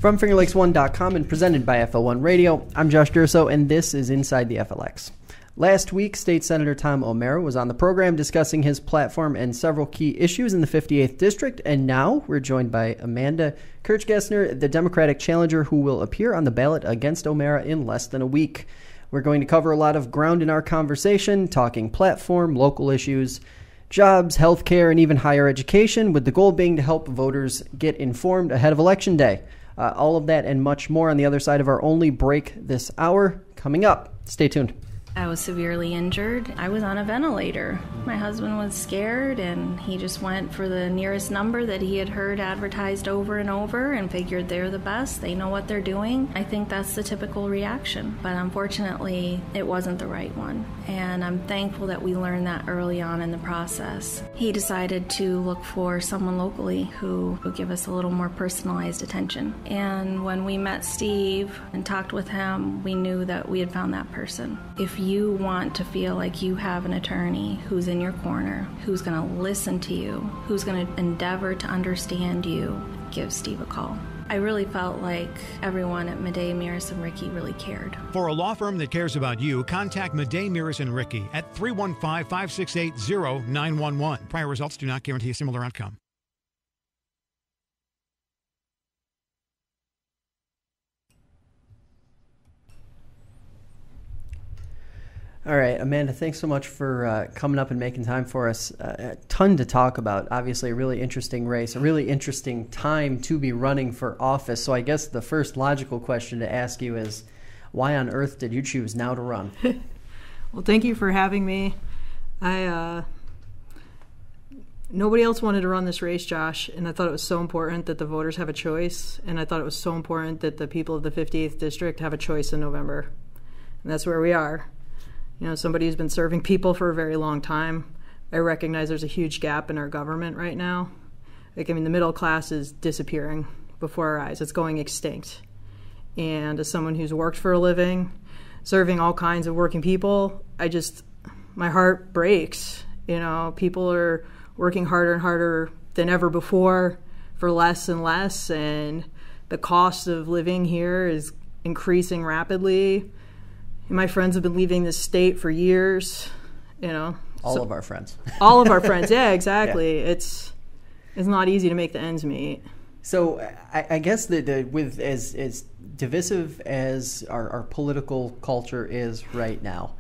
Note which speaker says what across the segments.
Speaker 1: From FingerLakes1.com and presented by FL1 Radio, I'm Josh Durso, and this is Inside the FLX. Last week, State Senator Tom O'Mara was on the program discussing his platform and several key issues in the 58th District, and now we're joined by Amanda Kirchgessner, the Democratic challenger who will appear on the ballot against O'Mara in less than a week. We're going to cover a lot of ground in our conversation, talking platform, local issues, jobs, healthcare, and even higher education, with the goal being to help voters get informed ahead of Election Day. All of that and much more on the other side of our only break this hour coming up. Stay tuned.
Speaker 2: I was severely injured. I was on a ventilator. My husband was scared, and he just went for the nearest number that he had heard advertised over and over and figured they're the best. They know what they're doing. I think that's the typical reaction. But unfortunately, it wasn't the right one. And I'm thankful that we learned that early on in the process. He decided to look for someone locally who would give us a little more personalized attention. And when we met Steve and talked with him, we knew that we had found that person. If you want to feel like you have an attorney who's in your corner, who's going to listen to you, who's going to endeavor to understand you, give Steve a call. I really felt like everyone at Madej, Miras, and Rickey really cared.
Speaker 3: For a law firm that cares about you, contact Madej, Miras, and Rickey at 315-568-0911. Prior results do not guarantee a similar outcome.
Speaker 1: All right, Amanda, thanks so much for coming up and making time for us. A ton to talk about. Obviously, a really interesting race, a really interesting time to be running for office. So I guess the first logical question to ask you is, why on earth did you choose now to run?
Speaker 4: Well, thank you for having me. Nobody else wanted to run this race, Josh, and I thought it was so important that the voters have a choice, and I thought it was so important that the people of the 58th District have a choice in November. And that's where we are. You know, somebody who's been serving people for a very long time. I recognize there's a huge gap in our government right now. Like, I mean, the middle class is disappearing before our eyes. It's going extinct. And as someone who's worked for a living, serving all kinds of working people, my heart breaks. You know, people are working harder and harder than ever before for less and less, and the cost of living here is increasing rapidly. My friends have been leaving this state for years, you know.
Speaker 1: All of our friends.
Speaker 4: All of our friends, yeah, exactly. Yeah. It's not easy to make the ends meet.
Speaker 1: So I guess with as divisive as our political culture is right now,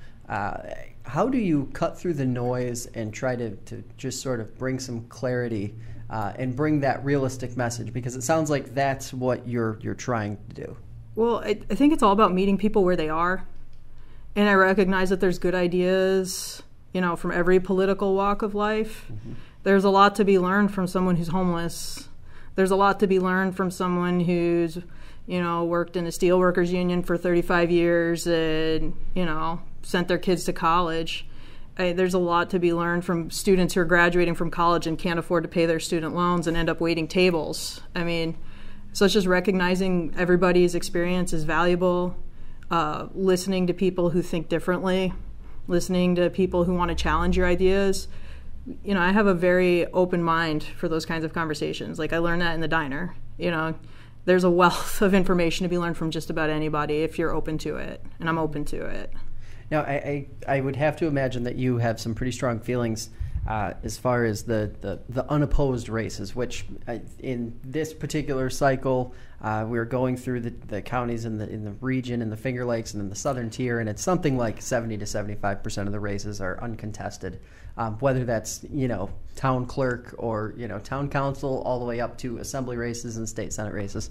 Speaker 1: how do you cut through the noise and try to just sort of bring some clarity and bring that realistic message? Because it sounds like that's what you're trying to do.
Speaker 4: Well, I think it's all about meeting people where they are. And I recognize that there's good ideas, you know, from every political walk of life. Mm-hmm. There's a lot to be learned from someone who's homeless. There's a lot to be learned from someone who's, you know, worked in a steelworkers union for 35 years and, you know, sent their kids to college. There's a lot to be learned from students who are graduating from college and can't afford to pay their student loans and end up waiting tables. I mean, so it's just recognizing everybody's experience is valuable. Listening to people who think differently, listening to people who want to challenge your ideas. You know, I have a very open mind for those kinds of conversations. Like, I learned that in the diner. You know, there's a wealth of information to be learned from just about anybody if you're open to it, and I'm open to it.
Speaker 1: Now, I would have to imagine that you have some pretty strong feelings as far as the unopposed races, which in this particular cycle, we're going through the counties in the region, in the Finger Lakes, and in the southern tier, and it's something like 70 to 75% of the races are uncontested, whether that's, you know, town clerk or, you know, town council, all the way up to assembly races and state senate races.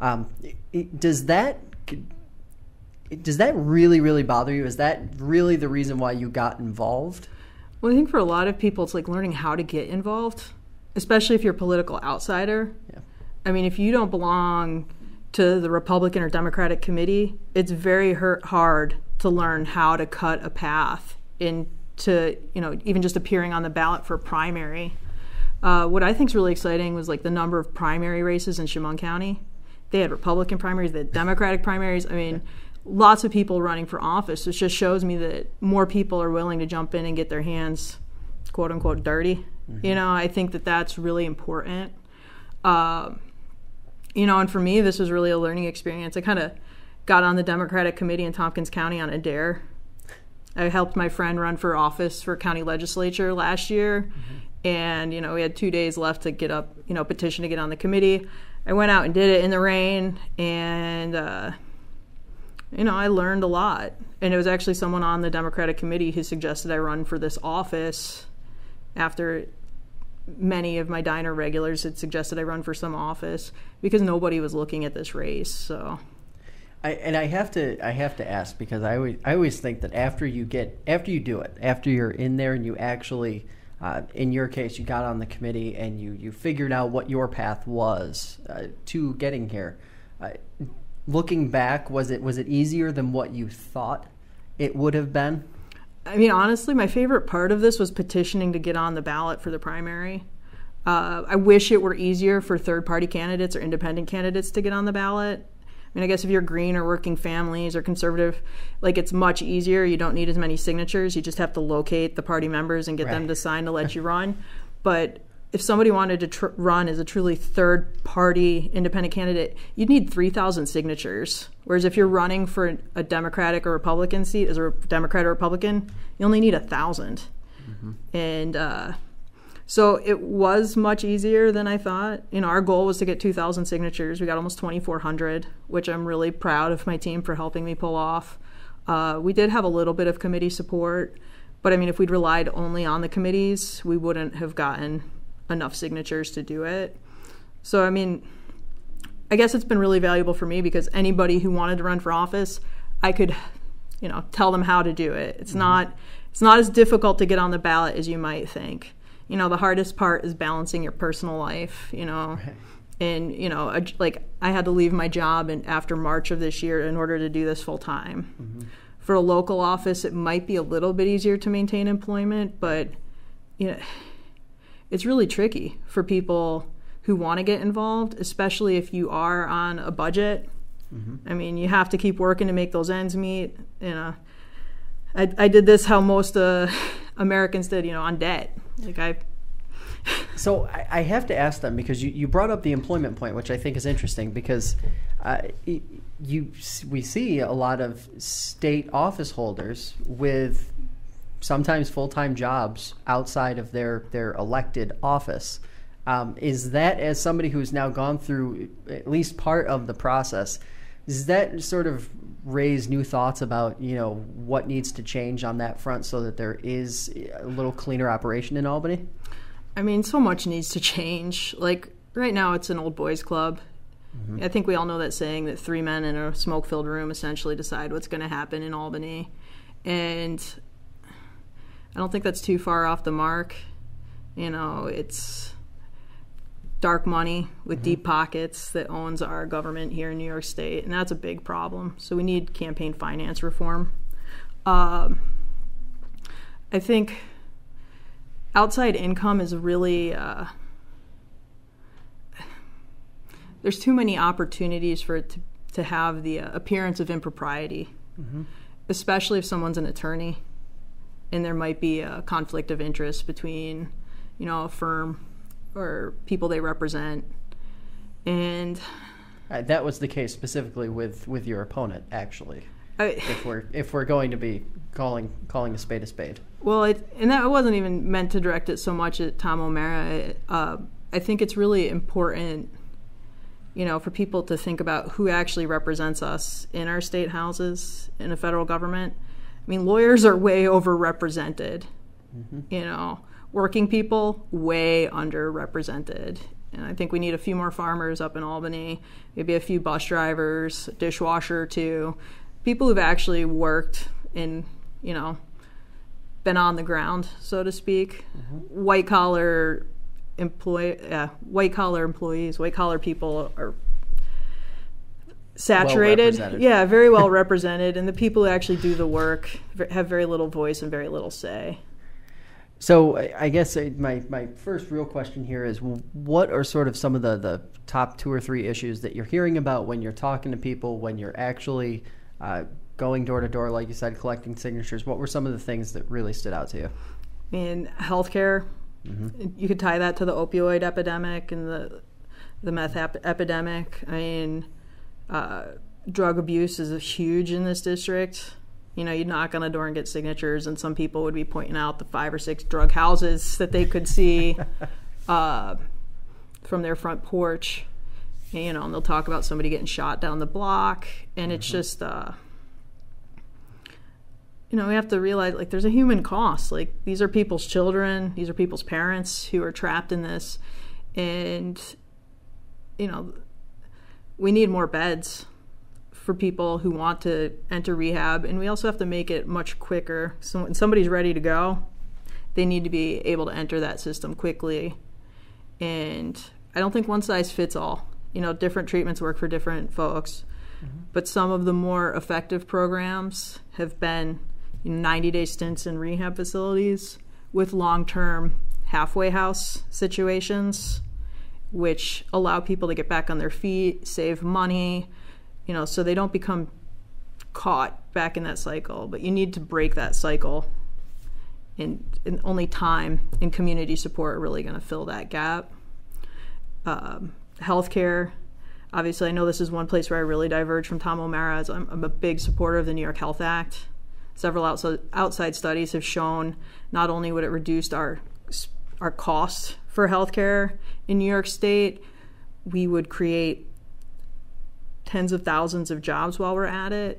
Speaker 1: Does that really, really bother you? Is that really the reason why you got involved?
Speaker 4: Well, I think for a lot of people, it's like learning how to get involved, especially if you're a political outsider. Yeah. I mean, if you don't belong to the Republican or Democratic committee, it's very hard to learn how to cut a path into, you know, even just appearing on the ballot for a primary. What I think is really exciting was like the number of primary races in Chemung County. They had Republican primaries, they had Democratic primaries. I mean, lots of people running for office. It just shows me that more people are willing to jump in and get their hands, quote unquote, dirty. Mm-hmm. You know, I think that that's really important. And for me, this was really a learning experience. I kind of got on the Democratic committee in Tompkins County on a dare. I helped my friend run for office for county legislature last year, and we had 2 days left to get up, petition to get on the committee. I went out and did it in the rain, and I learned a lot. And it was actually someone on the Democratic committee who suggested I run for this office after many of my diner regulars had suggested I run for some office because nobody was looking at this race. So
Speaker 1: I have to ask, because I always think that after you do it, after you're in there and you actually, in your case, you got on the committee and you figured out what your path was to getting here. Looking back, was it easier than what you thought it would have been?
Speaker 4: I mean, honestly, my favorite part of this was petitioning to get on the ballot for the primary. I wish it were easier for third-party candidates or independent candidates to get on the ballot. I mean, I guess if you're green or working families or conservative, it's much easier. You don't need as many signatures. You just have to locate the party members and get them to sign to let you run. But if somebody wanted to run as a truly third-party independent candidate, you'd need 3,000 signatures. Whereas if you're running for a Democratic or Republican seat as a Democrat or Republican, you only need 1,000. And so it was much easier than I thought. Our goal was to get 2,000 signatures. We got almost 2,400, which I'm really proud of my team for helping me pull off. We did have a little bit of committee support, but I mean, if we'd relied only on the committees, we wouldn't have gotten enough signatures to do it. So, I mean, I guess it's been really valuable for me because anybody who wanted to run for office, I could, tell them how to do it. It's not as difficult to get on the ballot as you might think. The hardest part is balancing your personal life,
Speaker 1: Right.
Speaker 4: And, I had to leave my job after March of this year in order to do this full time. For a local office, it might be a little bit easier to maintain employment, but, it's really tricky for people who want to get involved, especially if you are on a budget. I mean, you have to keep working to make those ends meet. I did this how most Americans did, on debt.
Speaker 1: So I have to ask them, because you brought up the employment point, which I think is interesting, because we see a lot of state office holders with sometimes full-time jobs outside of their elected office. Is that, as somebody who's now gone through at least part of the process, does that sort of raise new thoughts about, what needs to change on that front so that there is a little cleaner operation in Albany?
Speaker 4: I mean, so much needs to change. Right now it's an old boys club. I think we all know that saying that 3 men in a smoke-filled room essentially decide what's going to happen in Albany. And I don't think that's too far off the mark. It's dark money with deep pockets that owns our government here in New York State, and that's a big problem. So we need campaign finance reform. I think outside income is really there's too many opportunities for it to have the appearance of impropriety, especially if someone's an attorney and there might be a conflict of interest between, a firm or people they represent. And
Speaker 1: that was the case specifically with your opponent, actually. If we're going to be calling a spade. Well,
Speaker 4: and that wasn't even meant to direct it so much at Tom O'Mara. I think it's really important, for people to think about who actually represents us in our state houses, in the federal government. I mean, lawyers are way overrepresented. Working people, way underrepresented. And I think we need a few more farmers up in Albany, maybe a few bus drivers, a dishwasher or two, people who've actually worked in, been on the ground, so to speak. White collar employees, white collar people are saturated. Very well represented. And the people who actually do the work have very little voice and very little say.
Speaker 1: So I guess my first real question here is, what are sort of some of the top 2 or 3 issues that you're hearing about when you're talking to people, when you're actually going door to door, like you said, collecting signatures? What were some of the things that really stood out to you?
Speaker 4: In healthcare, you could tie that to the opioid epidemic and the the meth epidemic. I mean, drug abuse is huge in this district. You know, you'd knock on a door and get signatures, and some people would be pointing out the 5 or 6 drug houses that they could see from their front porch. And, you know, and they'll talk about somebody getting shot down the block, and it's just, you know, we have to realize, like, there's a human cost. Like, these are people's children, these are people's parents who are trapped in this, and, you know, we need more beds for people who want to enter rehab, and we also have to make it much quicker. So when somebody's ready to go, they need to be able to enter that system quickly. And I don't think one size fits all. You know, different treatments work for different folks, but some of the more effective programs have been 90-day stints in rehab facilities with long-term halfway house situations, which allow people to get back on their feet, save money, you know, so they don't become caught back in that cycle. But you need to break that cycle, and only time and community support are really going to fill that gap. Healthcare, obviously, I know this is one place where I really diverge from Tom O'Mara, as I'm a big supporter of the New York Health Act. Several outside studies have shown not only would it reduce our costs for healthcare in New York State, we would create tens of thousands of jobs while we're at it.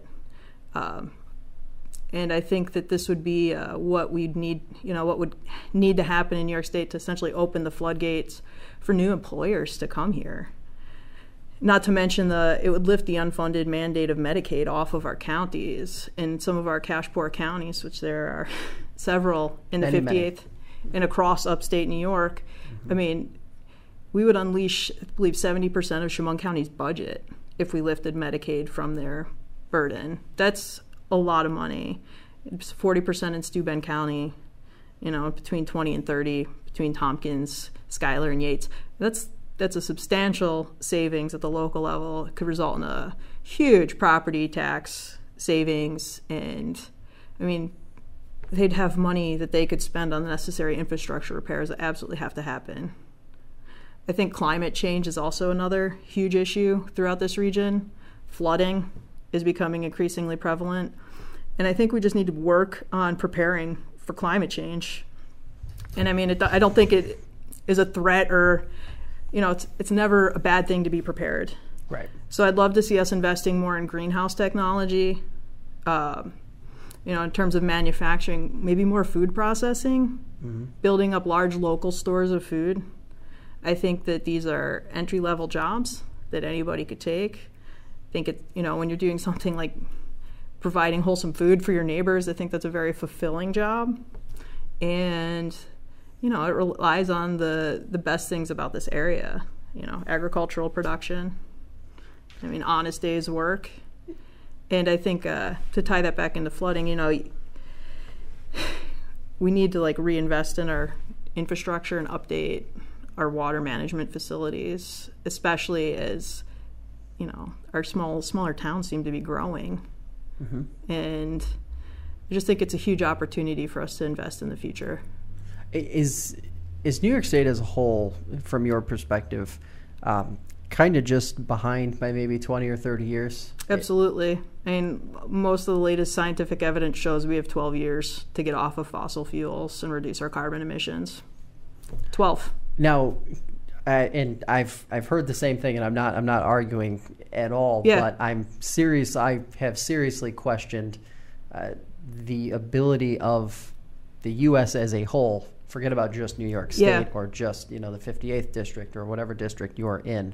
Speaker 4: And I think that this would be what we'd need, you know, what would need to happen in New York State to essentially open the floodgates for new employers to come here. Not to mention it would lift the unfunded mandate of Medicaid off of our counties and some of our cash-poor counties, which there are several in the 58th and across upstate New York. I mean, we would unleash, I believe, 70% of Chemung County's budget if we lifted Medicaid from their burden. That's a lot of money. It's 40% in Steuben County, you know, between 20 and 30 between Tompkins, Schuyler, and Yates. That's a substantial savings at the local level. It could result in a huge property tax savings, and I mean, they'd have money that they could spend on the necessary infrastructure repairs that absolutely have to happen. I think climate change is also another huge issue throughout this region. Flooding is becoming increasingly prevalent, and I think we just need to work on preparing for climate change. And I mean, I don't think it is a threat, or, you know, it's never a bad thing to be prepared.
Speaker 1: Right.
Speaker 4: So I'd love to see us investing more in greenhouse technology, you know, in terms of manufacturing, maybe more food processing, building up large local stores of food. I think that these are entry-level jobs that anybody could take. I think you know, when you're doing something like providing wholesome food for your neighbors, I think that's a very fulfilling job. And, you know, it relies on the best things about this area, you know, agricultural production, I mean, honest days work. And I think to tie that back into flooding, you know, we need to like reinvest in our infrastructure and update our water management facilities, especially as, you know, our smaller towns seem to be growing. And I just think it's a huge opportunity for us to invest in the future.
Speaker 1: Is New York State as a whole, from your perspective, kind of just behind by maybe 20 or 30 years?
Speaker 4: Absolutely. I mean, most of the latest scientific evidence shows we have 12 years to get off of fossil fuels and reduce our carbon emissions. 12.
Speaker 1: Now, and I've heard the same thing, and I'm not arguing at all.
Speaker 4: Yeah.
Speaker 1: But I'm serious. I have seriously questioned the ability of the U.S. as a whole. Forget about just New York State or just, you know, the 58th district or whatever district you're in.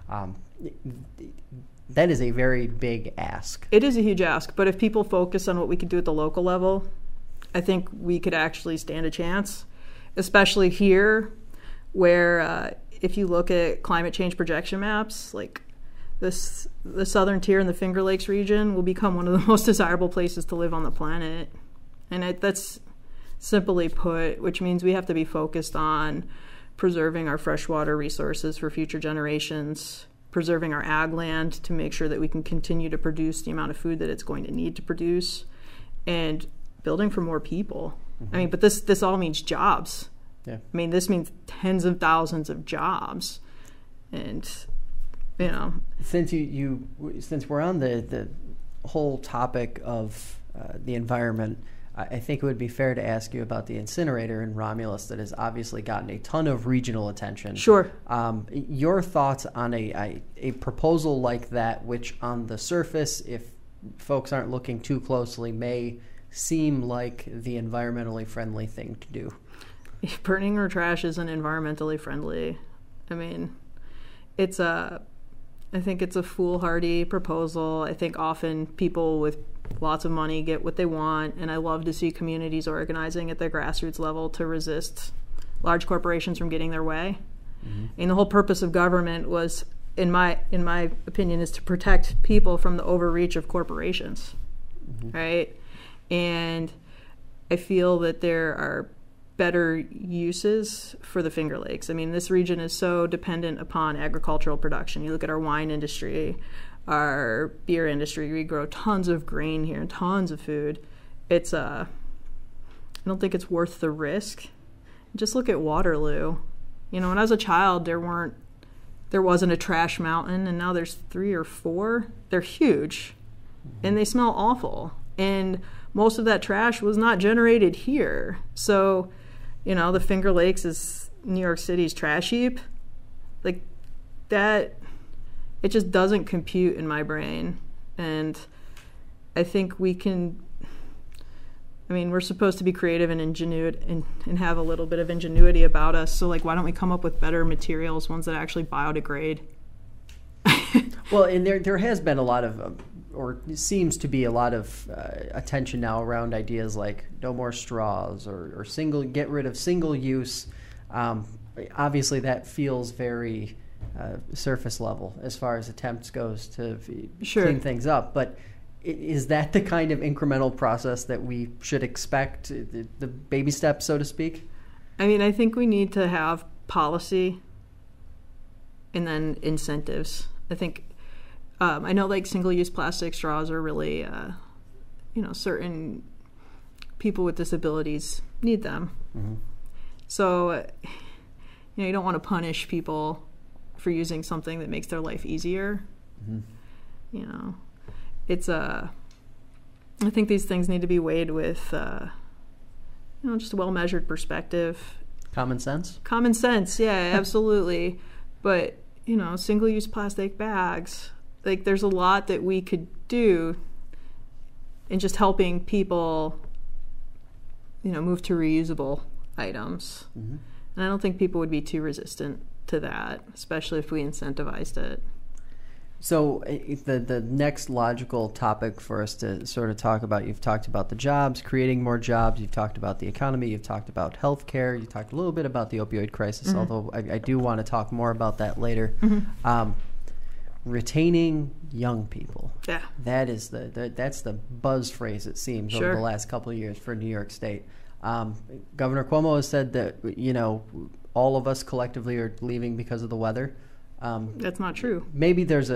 Speaker 1: That is a very big ask.
Speaker 4: It is a huge ask, but if people focus on what we could do at the local level, I think we could actually stand a chance, especially here, where if you look at climate change projection maps, like the southern tier in the Finger Lakes region will become one of the most desirable places to live on the planet. And that's simply put, which means we have to be focused on preserving our freshwater resources for future generations, preserving our ag land to make sure that we can continue to produce the amount of food that it's going to need to produce, and building for more people. I mean, but this all means jobs. Yeah. I mean, this means tens of thousands of jobs. And, you know.
Speaker 1: Since since we're on the whole topic of the environment, I think it would be fair to ask you about the incinerator in Romulus that has obviously gotten a ton of regional attention.
Speaker 4: Sure.
Speaker 1: Your thoughts on a proposal like that, which on the surface, if folks aren't looking too closely, may seem like the environmentally friendly thing to do?
Speaker 4: Burning our trash isn't environmentally friendly. I mean, I think it's a foolhardy proposal. I think often people with lots of money get what they want, and I love to see communities organizing at the grassroots level to resist large corporations from getting their way. Mm-hmm. And the whole purpose of government was, in my opinion, is to protect people from the overreach of corporations, mm-hmm. right? And I feel that there are better uses for the Finger Lakes. I mean, this region is so dependent upon agricultural production. You look at our wine industry, our beer industry, we grow tons of grain here and tons of food. I don't think it's worth the risk. Just look at Waterloo. You know, when I was a child, there wasn't a trash mountain, and now there's 3 or 4. They're huge, and they smell awful. And most of that trash was not generated here. So, you know, the Finger Lakes is New York City's trash heap. Like, that, it just doesn't compute in my brain. And I think we're supposed to be creative and and have a little bit of ingenuity about us. So, like, why don't we come up with better materials, ones that actually biodegrade?
Speaker 1: Well, and there has been a lot of, or seems to be a lot of attention now around ideas like no more straws or get rid of single use. Obviously, that feels very surface level as far as attempts goes to clean things up. But is that the kind of incremental process that we should expect, the baby steps, so to speak?
Speaker 4: I mean, I think we need to have policy and then incentives. I think, I know like single-use plastic straws are really, certain people with disabilities need them. Mm-hmm. So, you don't want to punish people for using something that makes their life easier. Mm-hmm. I think these things need to be weighed with, just a well-measured perspective.
Speaker 1: Common sense?
Speaker 4: Common sense, yeah, absolutely. But, single-use plastic bags, like, there's a lot that we could do in just helping people, move to reusable items. Mm-hmm. And I don't think people would be too resistant to that, especially if we incentivized it.
Speaker 1: So the next logical topic for us to sort of talk about, you've talked about the jobs, creating more jobs, you've talked about the economy, you've talked about healthcare, you talked a little bit about the opioid crisis, mm-hmm. although I do want to talk more about that later. Mm-hmm. Retaining young people. Yeah. That's the buzz phrase, it seems, over the last couple of years for New York State. Governor Cuomo has said that, all of us collectively are leaving because of the weather.
Speaker 4: That's not true.
Speaker 1: Maybe there's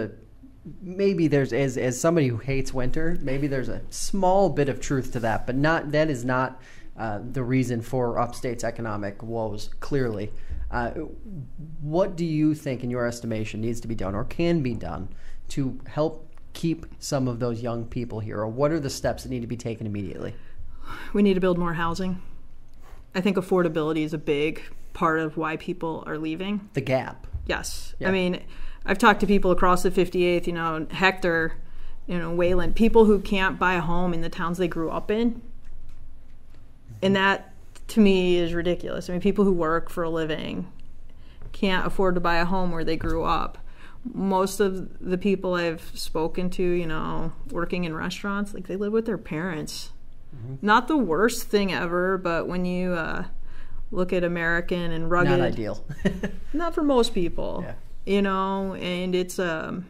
Speaker 1: as somebody who hates winter, maybe there's a small bit of truth to that, but that is not the reason for upstate's economic woes, clearly. What do you think, in your estimation, needs to be done or can be done to help keep some of those young people here? Or what are the steps that need to be taken immediately?
Speaker 4: We need to build more housing. I think affordability is a big part of why people are leaving.
Speaker 1: The gap.
Speaker 4: Yes. Yeah. I mean, I've talked to people across the 58th, Hector, Wayland, people who can't buy a home in the towns they grew up in. And that, to me, is ridiculous. I mean, people who work for a living can't afford to buy a home where they grew up. Most of the people I've spoken to, working in restaurants, like, they live with their parents. Mm-hmm. Not the worst thing ever, but when you look at American and rugged...
Speaker 1: Not ideal.
Speaker 4: Not for most people. Yeah. And it's... I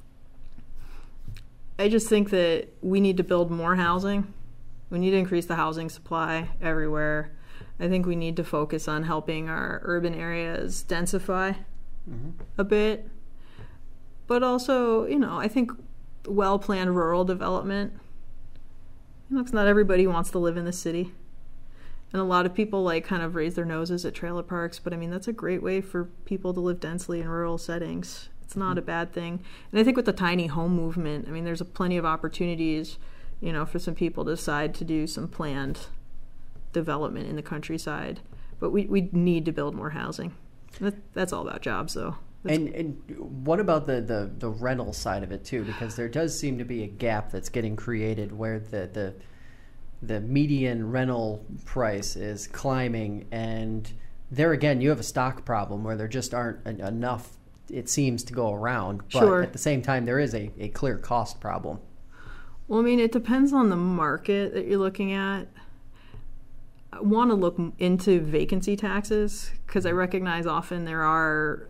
Speaker 4: just think that we need to build more housing. We need to increase the housing supply everywhere. I think we need to focus on helping our urban areas densify a bit. But also, I think well-planned rural development. Because not everybody wants to live in the city. And a lot of people like kind of raise their noses at trailer parks, but I mean, that's a great way for people to live densely in rural settings. It's not a bad thing. And I think with the tiny home movement, I mean, there's plenty of opportunities, you know, for some people to decide to do some planned development in the countryside. But we need to build more housing. That's all about jobs, though.
Speaker 1: And what about the rental side of it, too? Because there does seem to be a gap that's getting created where the median rental price is climbing. And there again, you have a stock problem where there just aren't enough, it seems, to go around. But
Speaker 4: sure.
Speaker 1: At the same time, there is a clear cost problem.
Speaker 4: Well, I mean, it depends on the market that you're looking at. I want to look into vacancy taxes because I recognize often there are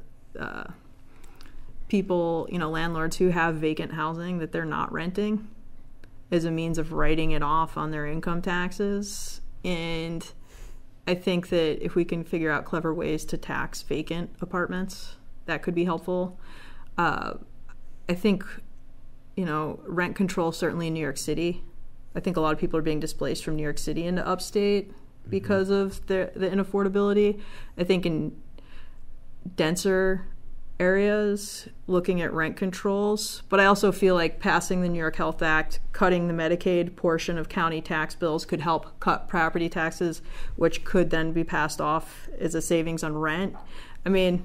Speaker 4: people, you know, landlords who have vacant housing that they're not renting as a means of writing it off on their income taxes. And I think that if we can figure out clever ways to tax vacant apartments, that could be helpful. I think, you know, rent control, certainly in New York City. I think a lot of people are being displaced from New York City into upstate because of the inaffordability. I think in denser areas, looking at rent controls. But I also feel like passing the New York Health Act, cutting the Medicaid portion of county tax bills could help cut property taxes, which could then be passed off as a savings on rent. I mean,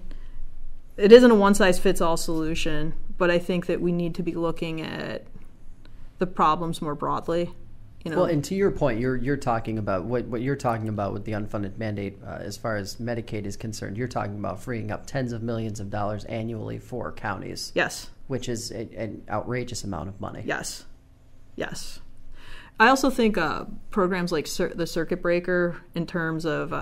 Speaker 4: it isn't a one-size-fits-all solution, but I think that we need to be looking at the problems more broadly. You know?
Speaker 1: Well, and to your point, you're talking about what you're talking about with the unfunded mandate as far as Medicaid is concerned. You're talking about freeing up tens of millions of dollars annually for counties.
Speaker 4: Yes.
Speaker 1: Which is an outrageous amount of money.
Speaker 4: Yes. Yes. I also think programs like the circuit breaker in terms of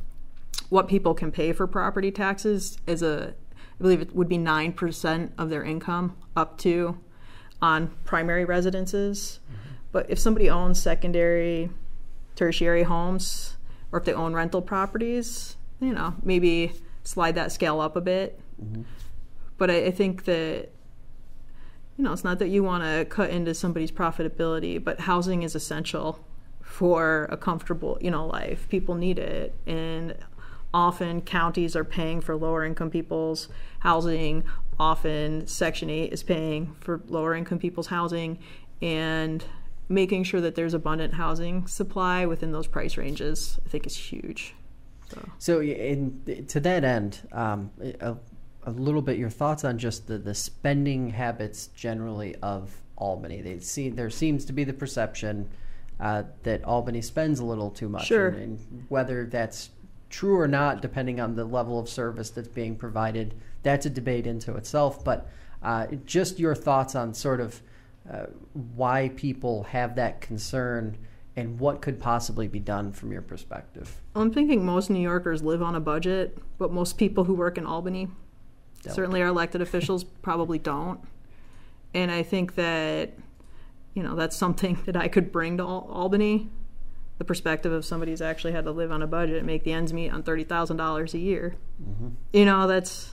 Speaker 4: what people can pay for property taxes I believe it would be 9% of their income up to on primary residences. Mm-hmm. But if somebody owns secondary, tertiary homes, or if they own rental properties, you know, maybe slide that scale up a bit. Mm-hmm. But I think that, you know, it's not that you want to cut into somebody's profitability, but housing is essential for a comfortable, you know, life. People need it. And often counties are paying for lower income people's housing. Often Section 8 is paying for lower income people's housing. And making sure that there's abundant housing supply within those price ranges, I think, is huge.
Speaker 1: So to that end, a little bit your thoughts on just the spending habits generally of Albany. There seems to be the perception that Albany spends a little too much.
Speaker 4: Sure.
Speaker 1: And whether that's true or not, depending on the level of service that's being provided, that's a debate into itself. But just your thoughts on sort of why people have that concern and what could possibly be done from your perspective.
Speaker 4: I'm thinking most New Yorkers live on a budget, but most people who work in Albany, certainly our elected officials, probably don't. And I think that, you know, that's something that I could bring to Albany, the perspective of somebody who's actually had to live on a budget and make the ends meet on $30,000 a year. Mm-hmm. You know, that's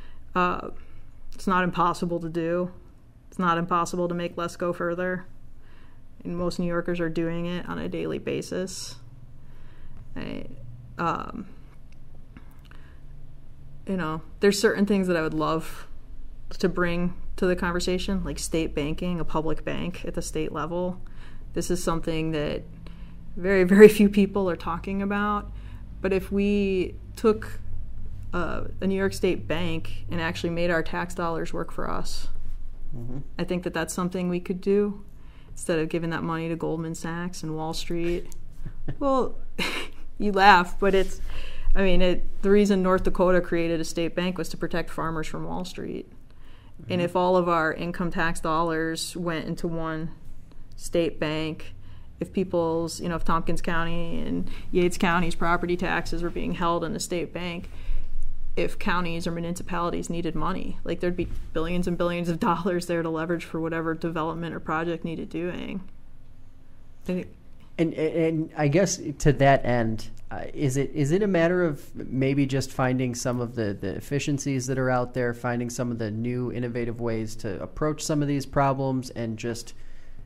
Speaker 4: it's not impossible to do. It's not impossible to make less go further. And most New Yorkers are doing it on a daily basis. You know, there's certain things that I would love to bring to the conversation, like state banking, a public bank at the state level. This is something that very, very few people are talking about. But if we took a New York State bank and actually made our tax dollars work for us, mm-hmm. I think that that's something we could do instead of giving that money to Goldman Sachs and Wall Street. Well, you laugh, but the reason North Dakota created a state bank was to protect farmers from Wall Street. Mm-hmm. And if all of our income tax dollars went into one state bank, if if Tompkins County and Yates County's property taxes were being held in a state bank, if counties or municipalities needed money, like there'd be billions and billions of dollars there to leverage for whatever development or project needed doing. I think.
Speaker 1: And I guess to that end, is it a matter of maybe just finding some of the efficiencies that are out there, finding some of the new innovative ways to approach some of these problems, and just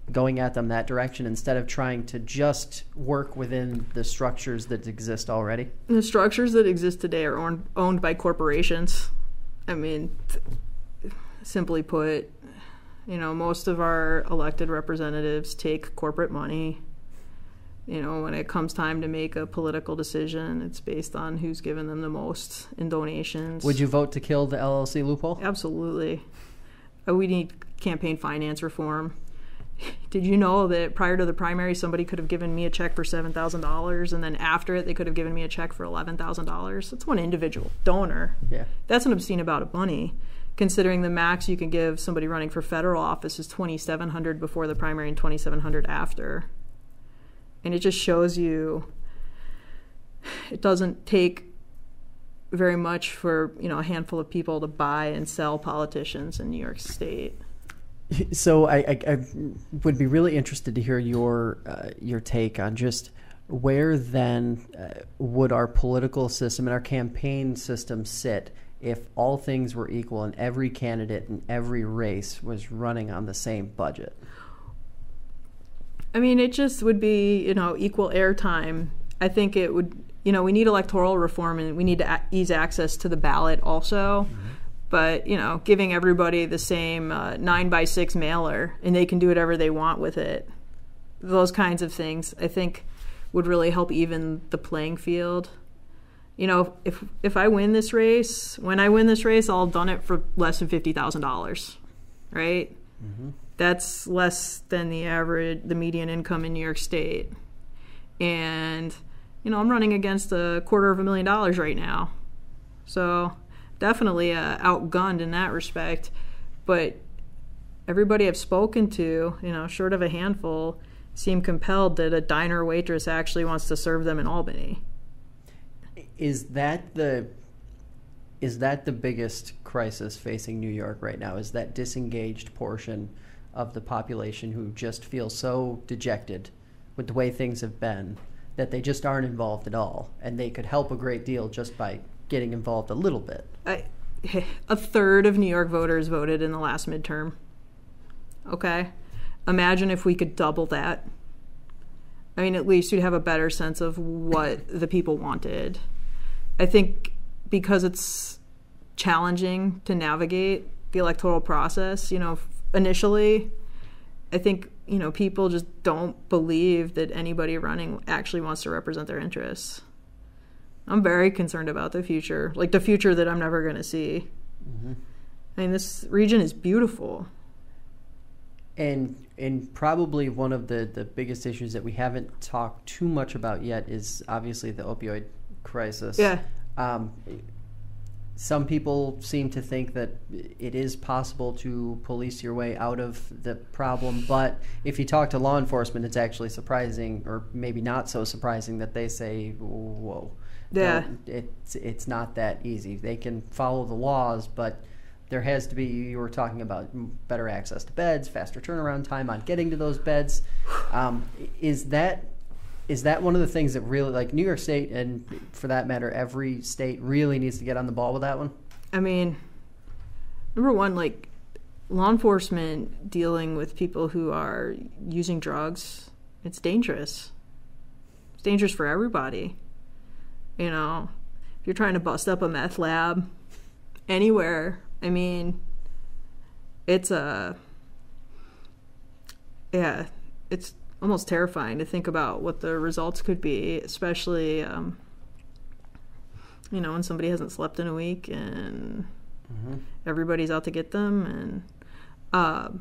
Speaker 1: going at them that direction instead of trying to just work within the structures that exist already?
Speaker 4: The structures that exist today are owned by corporations. I mean, simply put, most of our elected representatives take corporate money. When it comes time to make a political decision, it's based on who's given them the most in donations.
Speaker 1: Would you vote to kill the LLC loophole?
Speaker 4: Absolutely. We need campaign finance reform. Did you know that prior to the primary, somebody could have given me a check for $7,000, and then after it, they could have given me a check for $11,000? That's one individual donor.
Speaker 1: Yeah.
Speaker 4: That's an obscene amount of money, considering the max you can give somebody running for federal office is $2,700 before the primary and $2,700 after. And it just shows you it doesn't take very much for a handful of people to buy and sell politicians in New York State.
Speaker 1: So I would be really interested to hear your take on just where then would our political system and our campaign system sit if all things were equal and every candidate in every race was running on the same budget?
Speaker 4: I mean, it just would be, equal airtime. I think it would, we need electoral reform and we need to ease access to the ballot also. Mm-hmm. But, giving everybody the same 9x6 mailer and they can do whatever they want with it, those kinds of things, I think would really help even the playing field. If I win this race, when I win this race, I'll have done it for less than $50,000, right? Mm-hmm. That's less than the median income in New York State. And, I'm running against $250,000 right now. So definitely outgunned in that respect. But everybody I've spoken to, short of a handful, seem compelled that a diner waitress actually wants to serve them in Albany.
Speaker 1: Is that the biggest crisis facing New York right now? Is that disengaged portion of the population who just feel so dejected with the way things have been that they just aren't involved at all, and they could help a great deal just by getting involved a little bit?
Speaker 4: A third of New York voters voted in the last midterm. Okay? Imagine if we could double that. I mean, at least you'd have a better sense of what the people wanted. I think because it's challenging to navigate the electoral process, initially, I think, people just don't believe that anybody running actually wants to represent their interests. I'm very concerned about the future, like the future that I'm never going to see. Mm-hmm. I mean, this region is beautiful.
Speaker 1: And probably one of the biggest issues that we haven't talked too much about yet is obviously the opioid crisis.
Speaker 4: Yeah.
Speaker 1: Some people seem to think that it is possible to police your way out of the problem, but if you talk to law enforcement, it's actually surprising, or maybe not so surprising, that they say, whoa,
Speaker 4: yeah,
Speaker 1: it's not that easy. They can follow the laws, but there has to be, you were talking about better access to beds, faster turnaround time on getting to those beds. Is that one of the things that really, like New York State, and for that matter, every state really needs to get on the ball with that one?
Speaker 4: I mean, number one, like law enforcement dealing with people who are using drugs, it's dangerous. It's dangerous for everybody. If you're trying to bust up a meth lab anywhere, I mean, it's almost terrifying to think about what the results could be, especially, when somebody hasn't slept in a week and mm-hmm. everybody's out to get them. And,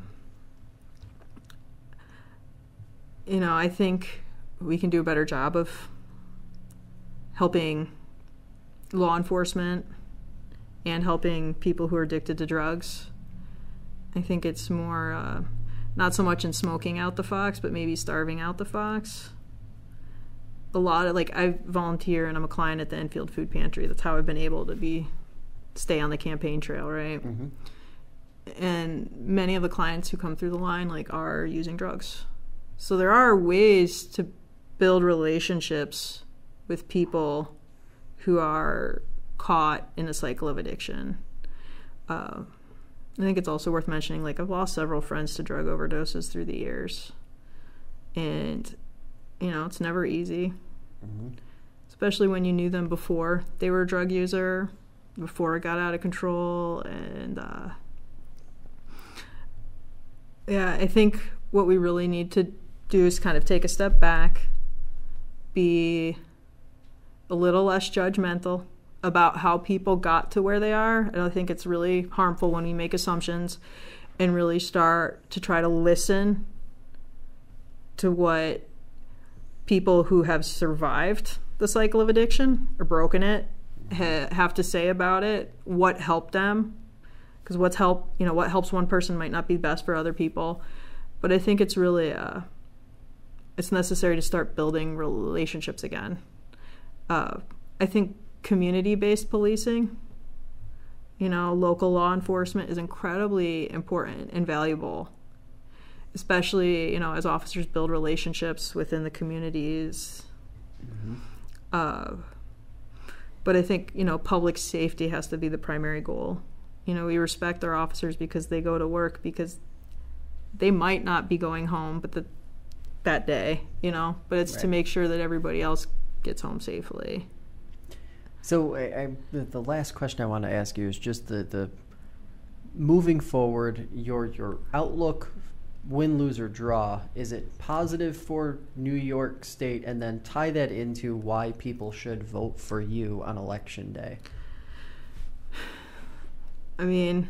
Speaker 4: I think we can do a better job of helping law enforcement and helping people who are addicted to drugs. I think it's more... not so much in smoking out the fox, but maybe starving out the fox. A lot of, I volunteer and I'm a client at the Enfield Food Pantry. That's how I've been able to stay on the campaign trail, right? Mm-hmm. And many of the clients who come through the line, are using drugs. So there are ways to build relationships with people who are caught in a cycle of addiction. I think it's also worth mentioning, like, I've lost several friends to drug overdoses through the years. And, you know, it's never easy. Especially when you knew them before they were a drug user, before it got out of control. And, yeah, I think what we really need to do is kind of take a step back, be a little less judgmental about how people got to where they are. And I think it's really harmful when we make assumptions and really start to try to listen to what people who have survived the cycle of addiction or broken it have to say about it, what helped them. Because what helps one person might not be best for other people. But I think it's really, it's necessary to start building relationships again. I think community-based policing, you know, local law enforcement is incredibly important and valuable, especially, you know, as officers build relationships within the communities. But I think, you know, public safety has to be the primary goal. You know, we respect our officers because they go to work, because they might not be going home that day, you know, but it's to make sure that everybody else gets home safely.
Speaker 1: So the last question I want to ask you is just the moving forward, your outlook, win, lose, or draw. Is it positive for New York State? And then tie that into why people should vote for you on Election Day.
Speaker 4: I mean,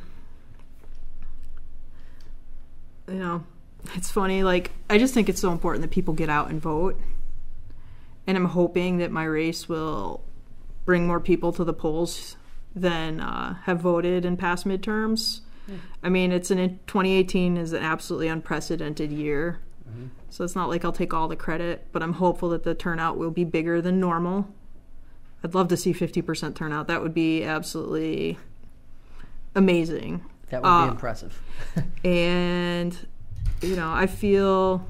Speaker 4: you know, it's funny. Like, I just think it's so important that people get out and vote. And I'm hoping that my race will bring more people to the polls than have voted in past midterms. I mean, 2018 is an absolutely unprecedented year. So it's not like I'll take all the credit, but I'm hopeful that the turnout will be bigger than normal. I'd love to see 50% turnout. That would be absolutely amazing.
Speaker 1: That would be impressive.
Speaker 4: And, you know, I feel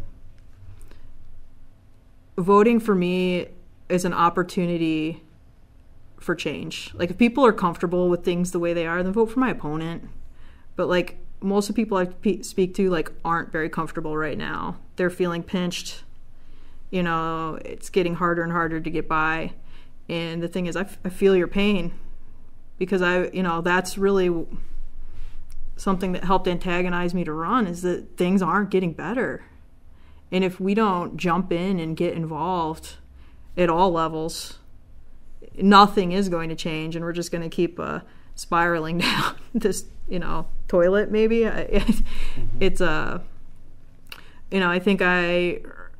Speaker 4: voting for me is an opportunity for change. Like, if people are comfortable with things the way they are, then vote for my opponent. But, like, most of the people I speak to, like, aren't very comfortable right now. They're feeling pinched. You know, it's getting harder and harder to get by. And the thing is, I feel your pain, because that's really something that helped antagonize me to run, is that things aren't getting better. And if we don't jump in and get involved at all levels, nothing is going to change, and we're just going to keep spiraling down this, you know, toilet maybe. It's you know, I think I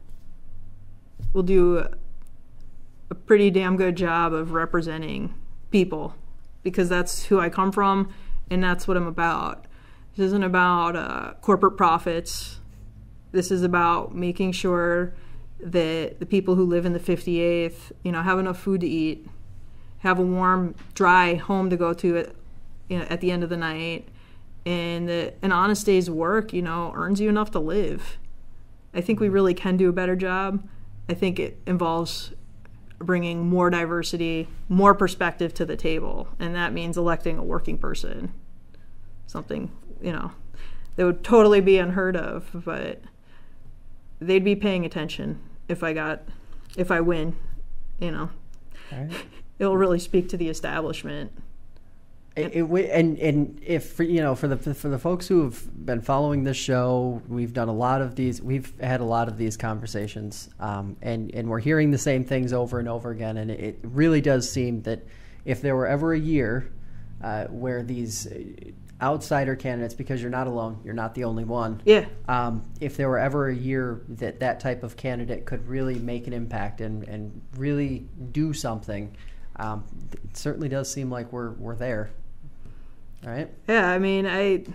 Speaker 4: will do a pretty damn good job of representing people, because that's who I come from and that's what I'm about. This isn't about corporate profits. This is about making sure that the people who live in the 58th, you know, have enough food to eat, have a warm, dry home to go to at the end of the night, and that an honest day's work, you know, earns you enough to live. I think we really can do a better job. I think it involves bringing more diversity, more perspective to the table, and that means electing a working person. Something, you know, that would totally be unheard of, but they'd be paying attention if I win, you know.
Speaker 1: All right.
Speaker 4: It'll really speak to the establishment.
Speaker 1: And if, you know, for the folks who have been following this show, we've had a lot of these conversations, and we're hearing the same things over and over again. And it really does seem that if there were ever a year where these outsider candidates, because you're not alone, you're not the only one. Yeah. If there were ever a year that type of candidate could really make an impact and really do something, it certainly does seem like we're there. Right? Yeah,
Speaker 4: I mean,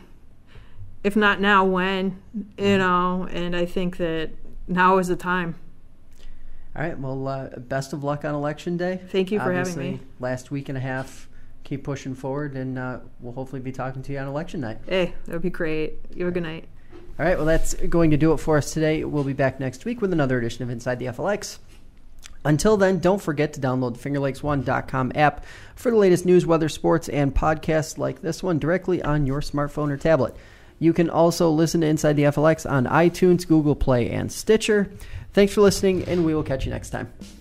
Speaker 4: if not now, when, you know, and I think that now is the time.
Speaker 1: All right, well, best of luck on Election Day.
Speaker 4: Thank you for having me.
Speaker 1: Last week and a half, keep pushing forward, and we'll hopefully be talking to you on Election night.
Speaker 4: Hey, that would be great. You have a good night.
Speaker 1: All right, well, that's going to do it for us today. We'll be back next week with another edition of Inside the FLX. Until then, don't forget to download the FingerLakes1.com app for the latest news, weather, sports, and podcasts like this one directly on your smartphone or tablet. You can also listen to Inside the FLX on iTunes, Google Play, and Stitcher. Thanks for listening, and we will catch you next time.